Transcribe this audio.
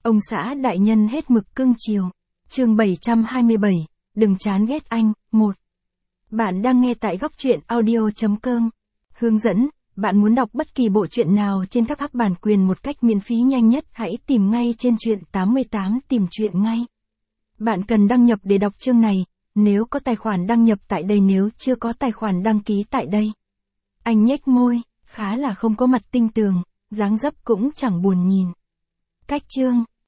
Ông xã đại nhân hết mực cưng chiều. Chương 727, đừng chán ghét anh. 1. Bạn đang nghe tại góc truyện audio.com. Hướng dẫn, bạn muốn đọc bất kỳ bộ truyện nào trên các app bản quyền một cách miễn phí nhanh nhất, hãy tìm ngay trên truyện 88 tìm truyện ngay. Bạn cần đăng nhập để đọc chương này, nếu có tài khoản đăng nhập tại đây, nếu chưa có tài khoản đăng ký tại đây. Anh nhếch môi, khá là không có mặt tinh tường, dáng dấp cũng chẳng buồn nhìn. Cách chương,